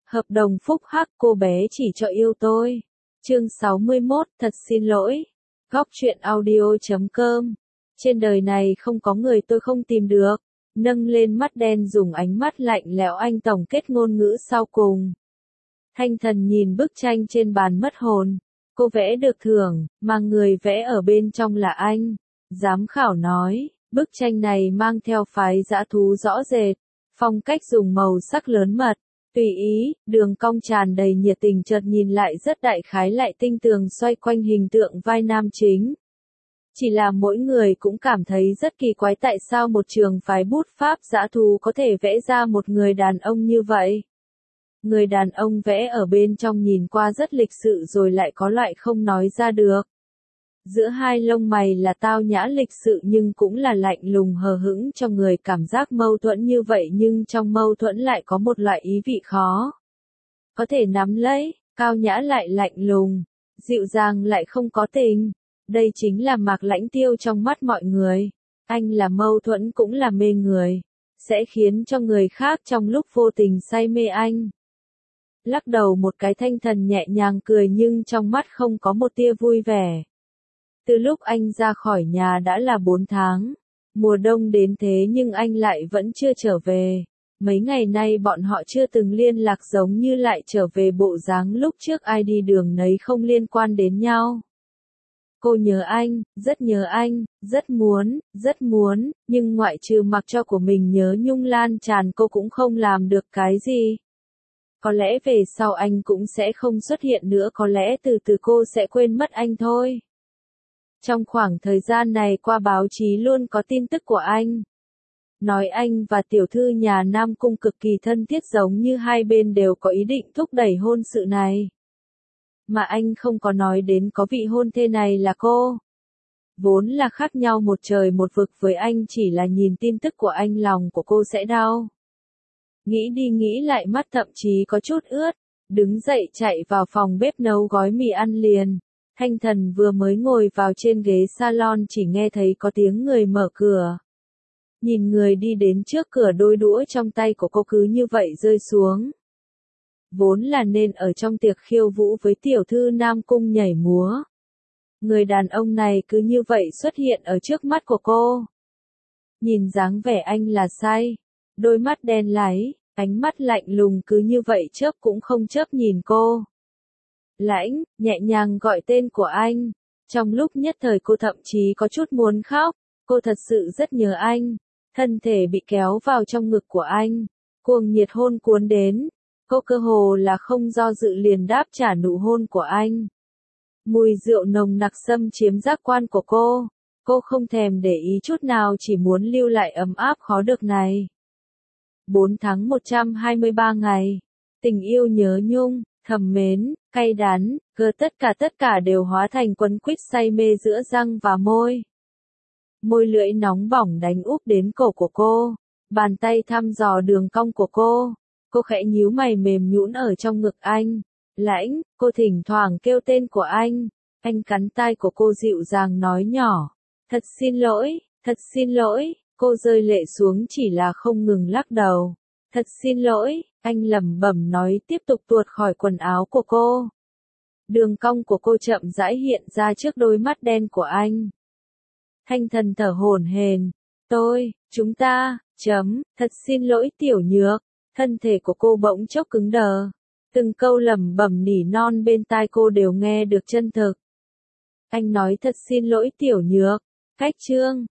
Hợp đồng phúc hắc, cô bé chỉ cho yêu tôi. Chương 61, thật xin lỗi. Góc truyện audio.com. Trên đời này không có người tôi không tìm được. Nâng lên mắt đen dùng ánh mắt lạnh lẽo anh tổng kết ngôn ngữ sau cùng. Thanh Thần nhìn bức tranh trên bàn mất hồn. Cô vẽ được thưởng, mà người vẽ ở bên trong là anh. Giám khảo nói, bức tranh này mang theo phái dã thú rõ rệt. Phong cách dùng màu sắc lớn mật, tùy ý, đường cong tràn đầy nhiệt tình, chợt nhìn lại rất đại khái, lại tinh tường xoay quanh hình tượng vai nam chính. Chỉ là mỗi người cũng cảm thấy rất kỳ quái, tại sao một trường phái bút pháp dã thú có thể vẽ ra một người đàn ông như vậy. Người đàn ông vẽ ở bên trong nhìn qua rất lịch sự rồi lại có loại không nói ra được. Giữa hai lông mày là tao nhã lịch sự nhưng cũng là lạnh lùng hờ hững, cho người cảm giác mâu thuẫn như vậy, nhưng trong mâu thuẫn lại có một loại ý vị khó có thể nắm lấy, cao nhã lại lạnh lùng, dịu dàng lại không có tình. Đây chính là Mạc Lãnh Tiêu trong mắt mọi người. Anh là mâu thuẫn cũng là mê người, sẽ khiến cho người khác trong lúc vô tình say mê anh. Lắc đầu một cái, Thanh Thần nhẹ nhàng cười nhưng trong mắt không có một tia vui vẻ. Từ lúc anh ra khỏi nhà đã là 4 tháng. Mùa đông đến thế nhưng anh lại vẫn chưa trở về. Mấy ngày nay bọn họ chưa từng liên lạc, giống như lại trở về bộ dáng lúc trước ai đi đường nấy, không liên quan đến nhau. Cô nhớ anh, rất muốn, nhưng ngoại trừ mặc cho của mình nhớ nhung lan tràn, cô cũng không làm được cái gì. Có lẽ về sau anh cũng sẽ không xuất hiện nữa, có lẽ từ từ cô sẽ quên mất anh thôi. Trong khoảng thời gian này qua báo chí luôn có tin tức của anh. Nói anh và tiểu thư nhà Nam Cung cực kỳ thân thiết, giống như hai bên đều có ý định thúc đẩy hôn sự này. Mà anh không có nói đến có vị hôn thê này là cô. Vốn là khác nhau một trời một vực với anh, chỉ là nhìn tin tức của anh lòng của cô sẽ đau. Nghĩ đi nghĩ lại mắt thậm chí có chút ướt, đứng dậy chạy vào phòng bếp nấu gói mì ăn liền. Thanh Thần vừa mới ngồi vào trên ghế salon chỉ nghe thấy có tiếng người mở cửa. Nhìn người đi đến trước cửa, đôi đũa trong tay của cô cứ như vậy rơi xuống. Vốn là nên ở trong tiệc khiêu vũ với tiểu thư Nam Cung nhảy múa. Người đàn ông này cứ như vậy xuất hiện ở trước mắt của cô. Nhìn dáng vẻ anh là say. Đôi mắt đen láy, ánh mắt lạnh lùng cứ như vậy chớp cũng không chớp nhìn cô. Lãnh, nhẹ nhàng gọi tên của anh. Trong lúc nhất thời cô thậm chí có chút muốn khóc. Cô thật sự rất nhớ anh. Thân thể bị kéo vào trong ngực của anh. Cuồng nhiệt hôn cuốn đến. Cô cơ hồ là không do dự liền đáp trả nụ hôn của anh. Mùi rượu nồng nặc xâm chiếm giác quan của cô. Cô không thèm để ý chút nào, chỉ muốn lưu lại ấm áp khó được này. 4 tháng 123 ngày. Tình yêu nhớ nhung, thầm mến, cay đắng, tất cả đều hóa thành quấn quýt say mê giữa răng và môi. Môi lưỡi nóng bỏng đánh úp đến cổ của cô. Bàn tay thăm dò đường cong của cô. Cô khẽ nhíu mày mềm nhũn ở trong ngực anh. Lãnh, cô thỉnh thoảng kêu tên của anh. Anh cắn tai của cô dịu dàng nói nhỏ. Thật xin lỗi, cô rơi lệ xuống chỉ là không ngừng lắc đầu. Thật xin lỗi, anh lẩm bẩm nói, tiếp tục tuột khỏi quần áo của cô. Đường cong của cô chậm rãi hiện ra trước đôi mắt đen của anh. Thanh Thần thở hổn hển. Chúng ta, thật xin lỗi tiểu nhược. Thân thể của cô bỗng chốc cứng đờ. Từng câu lẩm bẩm nỉ non bên tai cô đều nghe được chân thực. Anh nói thật xin lỗi tiểu nhược. Cách chương.